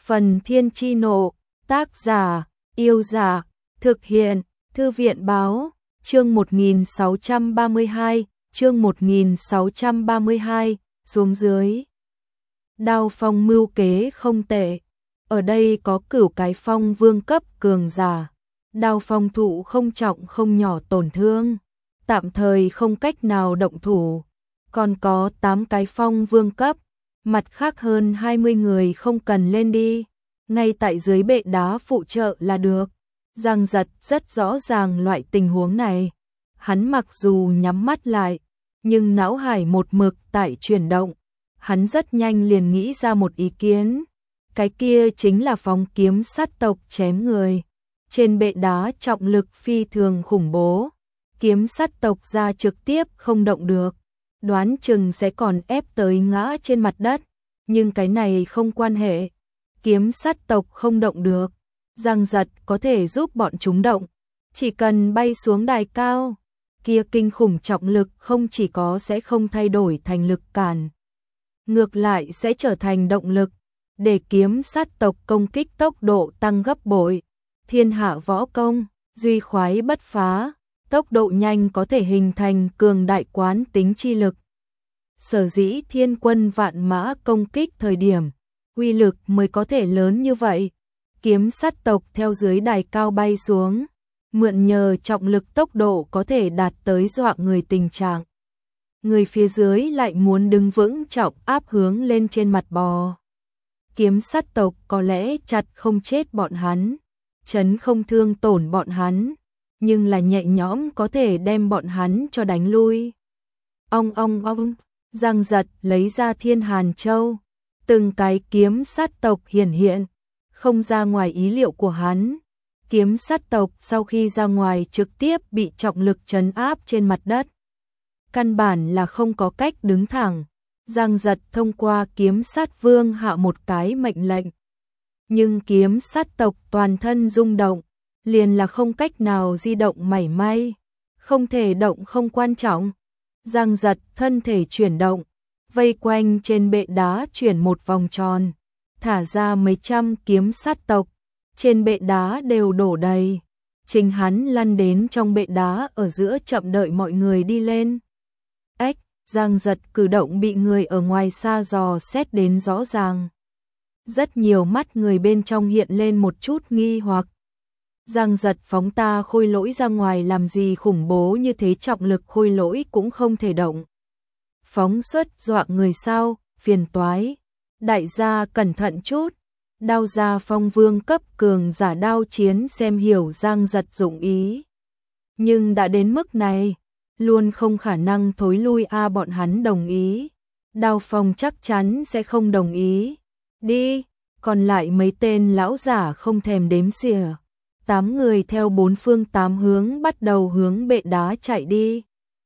Phần Thiên Chi Nộ, tác giả, Yêu Giả, thực hiện, Thư viện Báo, chương 1632, chương 1632, xuống dưới. Đao Phong mưu kế không tệ, ở đây có Cửu cái phong vương cấp cường giả. Đao Phong thụ không trọng không nhỏ tổn thương, tạm thời không cách nào động thủ. Còn có 8 cái phong vương cấp, mặt khác hơn 20 người không cần lên đi, ngay tại dưới bệ đá phụ trợ là được. Giang Giật rất rõ ràng loại tình huống này. Hắn mặc dù nhắm mắt lại, nhưng não hải một mực tại chuyển động. Hắn rất nhanh liền nghĩ ra một ý kiến. Cái kia chính là phóng kiếm sát tộc chém người. Trên bệ đá trọng lực phi thường khủng bố. Kiếm sát tộc ra trực tiếp không động được. Đoán chừng sẽ còn ép tới ngã trên mặt đất. Nhưng cái này không quan hệ. Kiếm sát tộc không động được. Giang Giật có thể giúp bọn chúng động. Chỉ cần bay xuống đài cao. Kia kinh khủng trọng lực không chỉ có sẽ không thay đổi thành lực cản. Ngược lại sẽ trở thành động lực. Để kiếm sát tộc công kích tốc độ tăng gấp bội. Thiên hạ võ công, duy khoái bất phá. Tốc độ nhanh có thể hình thành cường đại quán tính chi lực. Sở dĩ thiên quân vạn mã công kích thời điểm, uy lực mới có thể lớn như vậy. Kiếm sát tộc theo dưới đài cao bay xuống, mượn nhờ trọng lực tốc độ có thể đạt tới dọa người tình trạng. Người phía dưới lại muốn đứng vững trọng áp hướng lên trên mặt bò. Kiếm sát tộc có lẽ chặt không chết bọn hắn, chấn không thương tổn bọn hắn, nhưng là nhẹ nhõm có thể đem bọn hắn cho đánh lui. Ong ong ong, Giang Giật lấy ra Thiên Hàn Châu, từng cái kiếm sát tộc hiển hiện, không ra ngoài ý liệu của hắn. Kiếm sát tộc sau khi ra ngoài trực tiếp bị trọng lực trấn áp trên mặt đất. Căn bản là không có cách đứng thẳng. Giang Giật thông qua kiếm sát vương hạ một cái mệnh lệnh. Nhưng kiếm sát tộc toàn thân rung động, liền là không cách nào di động mảy may. Không thể động không quan trọng. Giang Giật thân thể chuyển động, vây quanh trên bệ đá chuyển một vòng tròn, thả ra mấy trăm kiếm sát tộc, trên bệ đá đều đổ đầy. Chính hắn lăn đến trong bệ đá ở giữa chậm đợi mọi người đi lên. Ếch, Giang Giật cử động bị người ở ngoài xa dò xét đến rõ ràng. Rất nhiều mắt người bên trong hiện lên một chút nghi hoặc. Giang Giật phóng ta khôi lỗi ra ngoài làm gì khủng bố như thế, trọng lực khôi lỗi cũng không thể động. Phóng xuất dọa người sao, phiền toái. Đại gia cẩn thận chút. Đao gia phong vương cấp cường giả đao chiến xem hiểu Giang Giật dụng ý. Nhưng đã đến mức này, luôn không khả năng thối lui bọn hắn đồng ý. Đao Phong chắc chắn sẽ không đồng ý. Đi, còn lại mấy tên lão giả không thèm đếm xỉa. 8 người theo 4 phương 8 hướng bắt đầu hướng bệ đá chạy đi.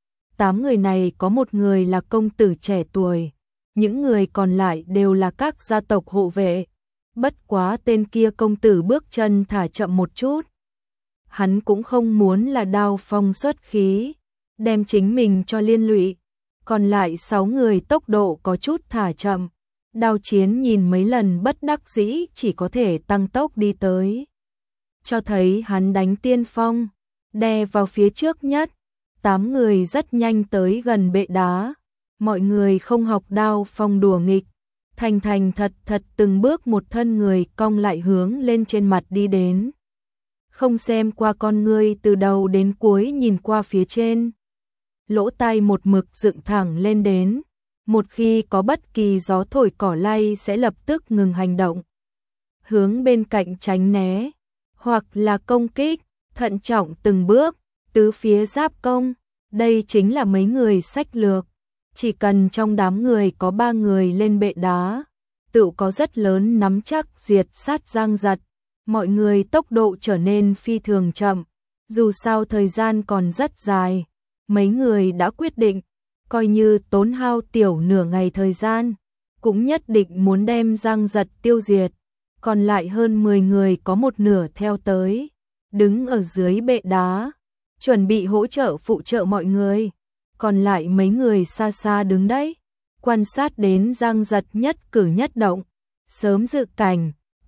8 người này có một người là công tử trẻ tuổi. Những người còn lại đều là các gia tộc hộ vệ. Bất quá tên kia công tử bước chân thả chậm một chút. Hắn cũng không muốn là Đao Phong xuất khí, đem chính mình cho liên lụy. Còn lại 6 người tốc độ có chút thả chậm. Đao chiến nhìn mấy lần bất đắc dĩ chỉ có thể tăng tốc đi tới. Cho thấy hắn đánh tiên phong, đè vào phía trước nhất. 8 người rất nhanh tới gần bệ đá. Mọi người không học Đao Phong đùa nghịch, thành thành thật thật từng bước một thân người cong lại hướng lên trên mặt đi đến. Không xem qua con ngươi từ đầu đến cuối nhìn qua phía trên. Lỗ tai một mực dựng thẳng lên đến. Một khi có bất kỳ gió thổi cỏ lay sẽ lập tức ngừng hành động. Hướng bên cạnh tránh né, hoặc là công kích, thận trọng từng bước, tứ phía giáp công. Đây chính là mấy người sách lược. Chỉ cần trong đám người có 3 người lên bệ đá, tự có rất lớn nắm chắc diệt sát Giang Giật. Mọi người tốc độ trở nên phi thường chậm. Dù sao thời gian còn rất dài, mấy người đã quyết định, coi như tốn hao tiểu nửa ngày thời gian, cũng nhất định muốn đem Giang Giật tiêu diệt. Còn lại hơn 10 người có một nửa theo tới, đứng ở dưới bệ đá, chuẩn bị hỗ trợ phụ trợ mọi người. Còn lại mấy người xa xa đứng đấy, quan sát đến Giang Giật nhất cử nhất động, sớm dự cảnh,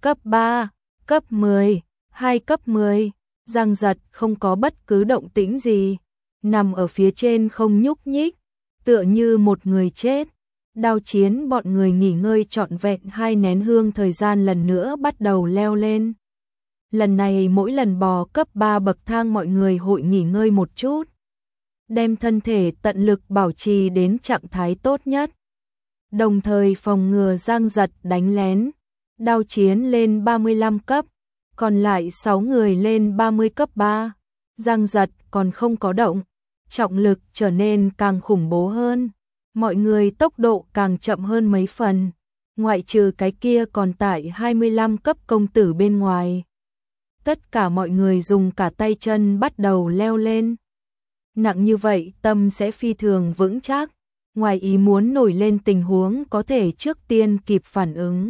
cấp 3, cấp 10, 2 cấp 10, Giang Giật không có bất cứ động tĩnh gì, nằm ở phía trên không nhúc nhích, tựa như một người chết. Đao Chiến bọn người nghỉ ngơi trọn vẹn 2 nén hương thời gian lần nữa bắt đầu leo lên. Lần này mỗi lần bò cấp 3 bậc thang mọi người hội nghỉ ngơi một chút, đem thân thể tận lực bảo trì đến trạng thái tốt nhất, đồng thời phòng ngừa Giang Giật đánh lén. Đao Chiến lên 35 cấp, còn lại 6 người lên 30 cấp 3. Giang Giật còn không có động, trọng lực trở nên càng khủng bố hơn, mọi người tốc độ càng chậm hơn mấy phần, ngoại trừ cái kia còn tại 25 cấp công tử bên ngoài. Tất cả mọi người dùng cả tay chân bắt đầu leo lên. Nặng như vậy tâm sẽ phi thường vững chắc, ngoài ý muốn nổi lên tình huống có thể trước tiên kịp phản ứng.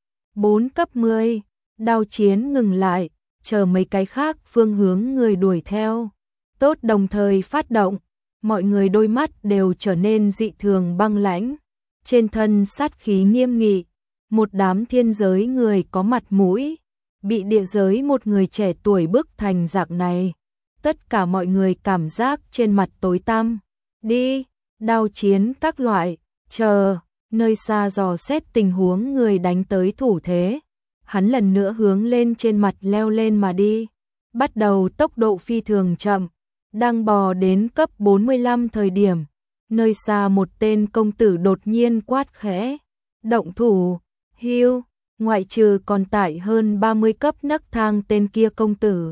4 cấp 10, Đao Chiến ngừng lại, chờ mấy cái khác phương hướng người đuổi theo. Tốt đồng thời phát động, mọi người đôi mắt đều trở nên dị thường băng lãnh, trên thân sát khí nghiêm nghị, một đám thiên giới người có mặt mũi, bị địa giới một người trẻ tuổi bức thành dạng này. Tất cả mọi người cảm giác trên mặt tối tăm. Đi, Đao Chiến các loại, chờ, nơi xa dò xét tình huống người đánh tới thủ thế. Hắn lần nữa hướng lên trên mặt leo lên mà đi, bắt đầu tốc độ phi thường chậm, đang bò đến cấp 45 thời điểm, nơi xa một tên công tử đột nhiên quát khẽ, động thủ, hưu, ngoại trừ còn tại hơn 30 cấp nấc thang tên kia công tử.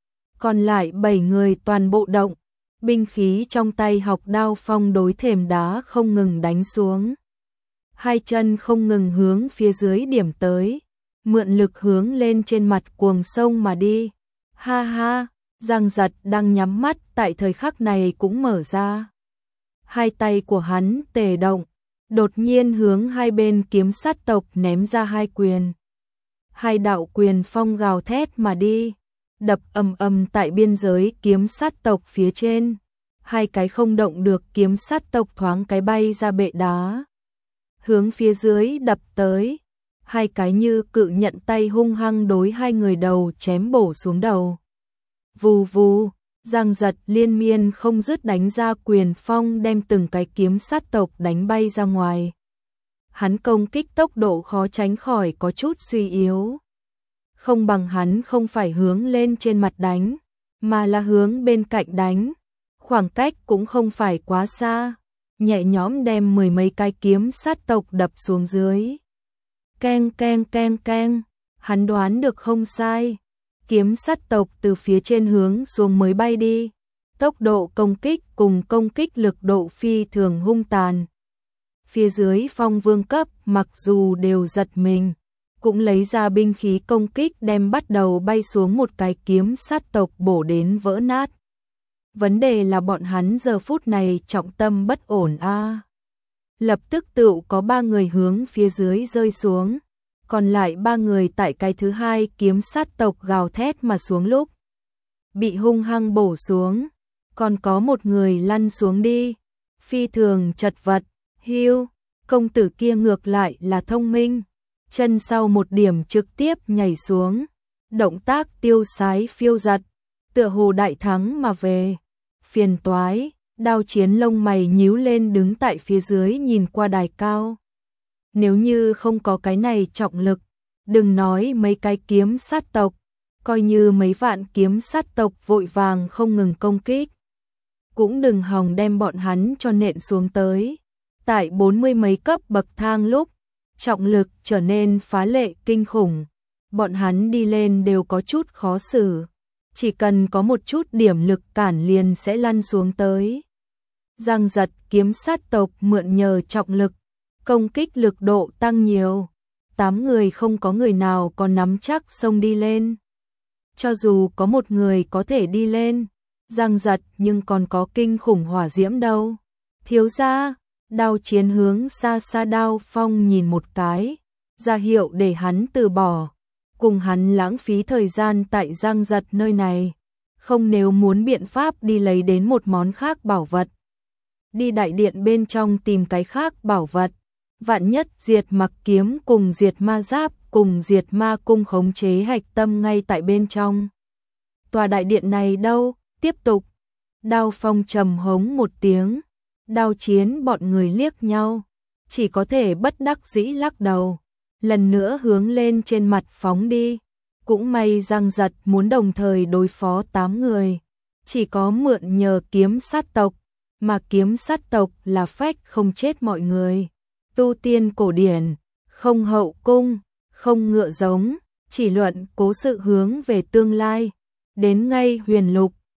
Còn lại 7 người toàn bộ động, binh khí trong tay học đao phong đối thềm đá không ngừng đánh xuống. Hai chân không ngừng hướng phía dưới điểm tới, mượn lực hướng lên trên mặt cuồng sông mà đi. Ha ha, Giang Giật đang nhắm mắt tại thời khắc này cũng mở ra. Hai tay của hắn tề động, đột nhiên hướng hai bên kiếm sát tộc ném ra hai quyền. Hai đạo quyền phong gào thét mà đi, đập ầm ầm tại biên giới kiếm sát tộc phía trên. Hai cái không động được kiếm sát tộc thoáng cái bay ra bệ đá, hướng phía dưới đập tới. Hai cái như cự nhận tay hung hăng đối hai người đầu chém bổ xuống đầu. Vù vù, Giang Giật liên miên không dứt đánh ra quyền phong đem từng cái kiếm sát tộc đánh bay ra ngoài. Hắn công kích tốc độ khó tránh khỏi có chút suy yếu. Không bằng hắn không phải hướng lên trên mặt đánh, mà là hướng bên cạnh đánh. Khoảng cách cũng không phải quá xa, nhẹ nhõm đem 10 mấy cái kiếm sát tộc đập xuống dưới. Keng keng keng keng, hắn đoán được không sai. Kiếm sát tộc từ phía trên hướng xuống mới bay đi. Tốc độ công kích cùng công kích lực độ phi thường hung tàn. Phía dưới phong vương cấp mặc dù đều giật mình, cũng lấy ra binh khí công kích đem bắt đầu bay xuống một cái kiếm sát tộc bổ đến vỡ nát. Vấn đề là bọn hắn giờ phút này trọng tâm bất ổn a. Lập tức tựu có 3 người hướng phía dưới rơi xuống, còn lại 3 người tại cái thứ hai kiếm sát tộc gào thét mà xuống lúc bị hung hăng bổ xuống, còn có một người lăn xuống đi, phi thường chật vật. Hưu, công tử kia ngược lại là thông minh, chân sau một điểm trực tiếp nhảy xuống, động tác tiêu sái phiêu giật, tựa hồ đại thắng mà về. Phiền toái, Đao Chiến lông mày nhíu lên đứng tại phía dưới nhìn qua đài cao. Nếu như không có cái này trọng lực, đừng nói mấy cái kiếm sát tộc, coi như mấy vạn kiếm sát tộc vội vàng không ngừng công kích, cũng đừng hòng đem bọn hắn cho nện xuống tới. Tại 40 mấy cấp bậc thang lúc, trọng lực trở nên phá lệ kinh khủng, bọn hắn đi lên đều có chút khó xử, chỉ cần có một chút điểm lực cản liền sẽ lăn xuống tới. Giang Giật kiếm sát tộc mượn nhờ trọng lực, công kích lực độ tăng nhiều, 8 người không có người nào có nắm chắc xông đi lên. Cho dù có một người có thể đi lên, Giang Giật nhưng còn có kinh khủng hỏa diễm đâu. Thiếu gia, Đao Chiến hướng xa xa đao phong nhìn một cái, ra hiệu để hắn từ bỏ, cùng hắn lãng phí thời gian tại Giang Giật nơi này, không nếu muốn biện pháp đi lấy đến một món khác bảo vật. Đi đại điện bên trong tìm cái khác bảo vật, vạn nhất diệt mặc kiếm cùng diệt ma giáp cùng diệt ma cung khống chế hạch tâm ngay tại bên trong. Tòa đại điện này đâu, tiếp tục. Đao Phong trầm hống một tiếng, Đao Chiến bọn người liếc nhau, chỉ có thể bất đắc dĩ lắc đầu, lần nữa hướng lên trên mặt phóng đi. Cũng may Giang Giật muốn đồng thời đối phó 8 người, chỉ có mượn nhờ kiếm sát tộc, mà kiếm sát tộc là phách không chết mọi người. Tu tiên cổ điển, không hậu cung, không ngựa giống, chỉ luận cố sự hướng về tương lai. Đến ngay Huyền Lục,